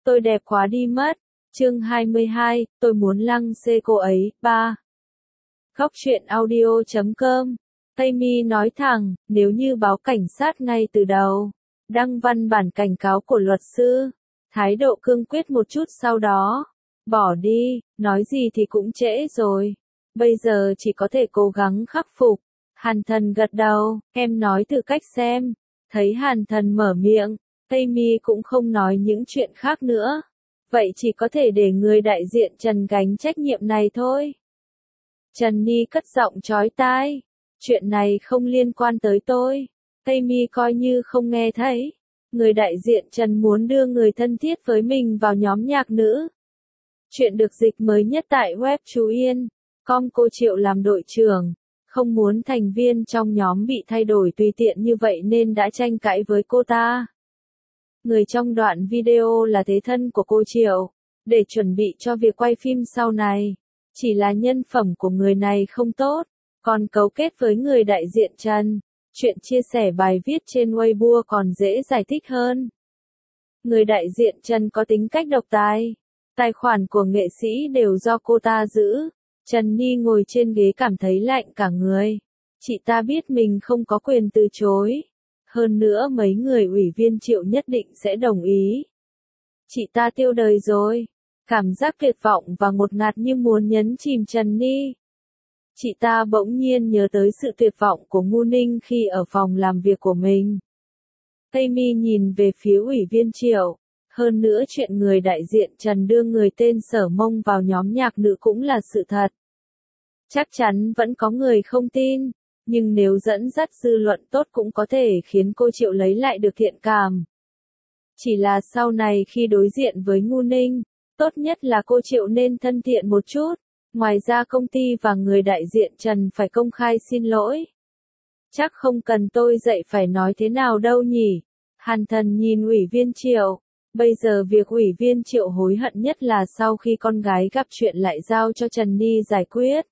Tôi đẹp quá đi mất. Chương 22, tôi muốn lăng xê cô ấy. 3. Góc truyện audio.com. Tây Mi nói thẳng, nếu như báo cảnh sát ngay từ đầu, đăng văn bản cảnh cáo của luật sư, thái độ cương quyết một chút sau đó, bỏ đi, nói gì thì cũng trễ rồi. Bây giờ chỉ có thể cố gắng khắc phục. Hàn Thần gật đầu, em nói thử cách xem. Thấy Hàn Thần mở miệng, Tây Mi cũng không nói những chuyện khác nữa. Vậy chỉ có thể để người đại diện Trần gánh trách nhiệm này thôi. Trần Ni cất giọng chói tai. Chuyện này không liên quan tới tôi. Tây Mi coi như không nghe thấy. Người đại diện Trần muốn đưa người thân thiết với mình vào nhóm nhạc nữ. Chuyện được dịch mới nhất tại web Chú Yên. Cô Triệu làm đội trưởng. Không muốn thành viên trong nhóm bị thay đổi tùy tiện như vậy nên đã tranh cãi với cô ta. Người trong đoạn video là thế thân của cô Triệu, để chuẩn bị cho việc quay phim sau này. Chỉ là nhân phẩm của người này không tốt, còn cấu kết với người đại diện Trần. Chuyện chia sẻ bài viết trên Weibo còn dễ giải thích hơn. Người đại diện Trần có tính cách độc tài. Tài khoản của nghệ sĩ đều do cô ta giữ. Trần Ni ngồi trên ghế cảm thấy lạnh cả người. Chị ta biết mình không có quyền từ chối. Hơn nữa mấy người ủy viên Triệu nhất định sẽ đồng ý. Chị ta tiêu đời rồi. Cảm giác tuyệt vọng và ngột ngạt như muốn nhấn chìm Trần Ni. Chị ta bỗng nhiên nhớ tới sự tuyệt vọng của Ngu Ninh khi ở phòng làm việc của mình. Tây Mi nhìn về phía ủy viên Triệu. Hơn nữa chuyện người đại diện Trần đưa người tên Sở Mông vào nhóm nhạc nữ cũng là sự thật. Chắc chắn vẫn có người không tin. Nhưng nếu dẫn dắt dư luận tốt cũng có thể khiến cô Triệu lấy lại được thiện cảm. Chỉ là sau này khi đối diện với Ngu Ninh, tốt nhất là cô Triệu nên thân thiện một chút. Ngoài ra công ty và người đại diện Trần phải công khai xin lỗi. Chắc không cần tôi dạy phải nói thế nào đâu nhỉ. Hàn Thần nhìn ủy viên Triệu. Bây giờ việc ủy viên Triệu hối hận nhất là sau khi con gái gặp chuyện lại giao cho Trần Ni giải quyết.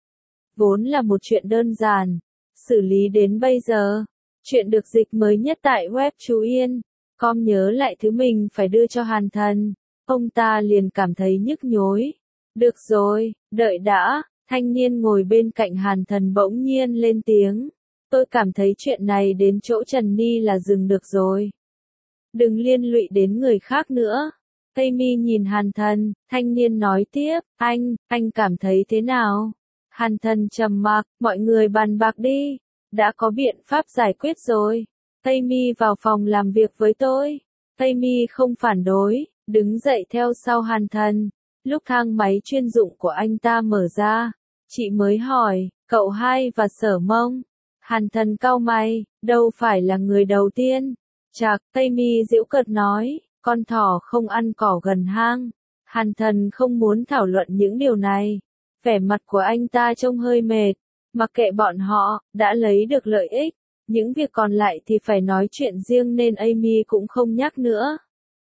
Vốn là một chuyện đơn giản. Xử lý đến bây giờ. Chuyện được dịch mới nhất tại web Chú Yên. Nhớ lại thứ mình phải đưa cho Hàn Thần. Ông ta liền cảm thấy nhức nhối. Được rồi, đợi đã. Thanh niên ngồi bên cạnh Hàn Thần bỗng nhiên lên tiếng. Tôi cảm thấy chuyện này đến chỗ Trần Ni là dừng được rồi. Đừng liên lụy đến người khác nữa. Tây Mi nhìn Hàn Thần, thanh niên nói tiếp, anh cảm thấy thế nào? Hàn Thần trầm mặc, mọi người bàn bạc đi. Đã có biện pháp giải quyết rồi. Tây Mi vào phòng làm việc với tôi. Tây Mi không phản đối, đứng dậy theo sau Hàn Thần. Lúc thang máy chuyên dụng của anh ta mở ra, chị mới hỏi, cậu hai và Sở Mông. Hàn Thần cau mày, đâu phải là người đầu tiên. Chạc, Tây Mi giễu cợt nói, con thỏ không ăn cỏ gần hang. Hàn Thần không muốn thảo luận những điều này. Vẻ mặt của anh ta trông hơi mệt. Mặc kệ bọn họ, đã lấy được lợi ích. Những việc còn lại thì phải nói chuyện riêng nên Amy cũng không nhắc nữa.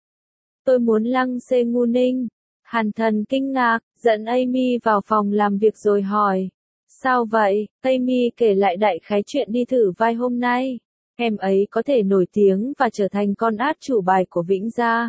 Tôi muốn lăng xê Ngu Ninh. Hàn Thần kinh ngạc, dẫn Amy vào phòng làm việc rồi hỏi. Sao vậy? Amy kể lại đại khái chuyện đi thử vai hôm nay. Em ấy có thể nổi tiếng và trở thành con át chủ bài của Vĩnh Gia.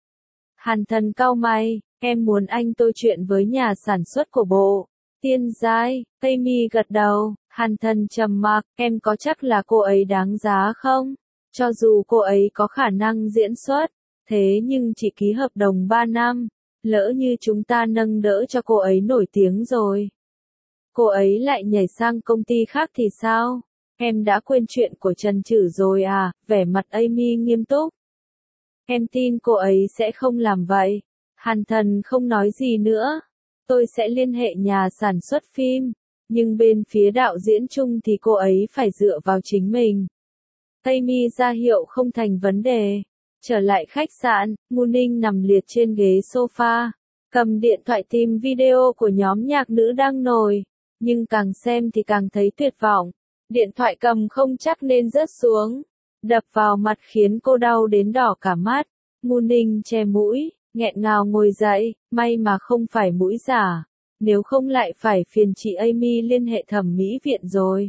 Hàn Thần cau mày, em muốn anh tôi chuyện với nhà sản xuất của bộ. Tiên Giai, Amy gật đầu, Hàn Thần trầm mặc, em có chắc là cô ấy đáng giá không? Cho dù cô ấy có khả năng diễn xuất, thế nhưng chỉ ký hợp đồng 3 năm, lỡ như chúng ta nâng đỡ cho cô ấy nổi tiếng rồi. Cô ấy lại nhảy sang công ty khác thì sao? Em đã quên chuyện của Trần Trử rồi à? Vẻ mặt Amy nghiêm túc. Em tin cô ấy sẽ không làm vậy. Hàn Thần không nói gì nữa. Tôi sẽ liên hệ nhà sản xuất phim, nhưng bên phía đạo diễn chung thì cô ấy phải dựa vào chính mình. Tây Mi ra hiệu không thành vấn đề. Trở lại khách sạn, Ngu Ninh nằm liệt trên ghế sofa, cầm điện thoại tìm video của nhóm nhạc nữ đang nổi, nhưng càng xem thì càng thấy tuyệt vọng. Điện thoại cầm không chắc nên rớt xuống, đập vào mặt khiến cô đau đến đỏ cả mắt. Ngu Ninh che mũi, nghẹn ngào ngồi dậy, may mà không phải mũi giả, nếu không lại phải phiền chị Amy liên hệ thẩm mỹ viện rồi.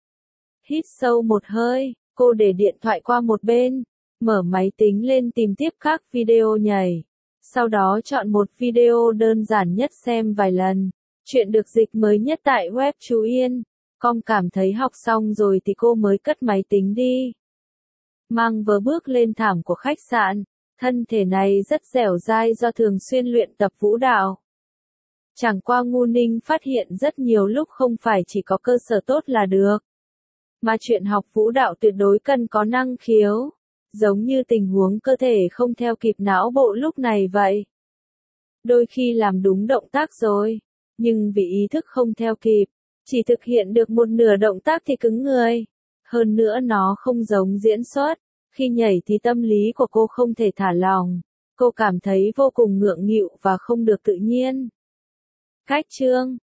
Hít sâu một hơi, cô để điện thoại qua một bên, mở máy tính lên tìm tiếp các video nhảy. Sau đó chọn một video đơn giản nhất xem vài lần. Chuyện được dịch mới nhất tại web Chú Yên. Com cảm thấy học xong rồi thì cô mới cất máy tính đi. Mang vớ bước lên thảm của khách sạn. Thân thể này rất dẻo dai do thường xuyên luyện tập vũ đạo. Chẳng qua Ngu Ninh phát hiện rất nhiều lúc không phải chỉ có cơ sở tốt là được. Mà chuyện học vũ đạo tuyệt đối cần có năng khiếu. Giống như tình huống cơ thể không theo kịp não bộ lúc này vậy. Đôi khi làm đúng động tác rồi, nhưng vì ý thức không theo kịp, chỉ thực hiện được một nửa động tác thì cứng người. Hơn nữa nó không giống diễn xuất, khi nhảy thì tâm lý của cô không thể thả lỏng. Cô cảm thấy vô cùng ngượng nghịu và không được tự nhiên. Cách chương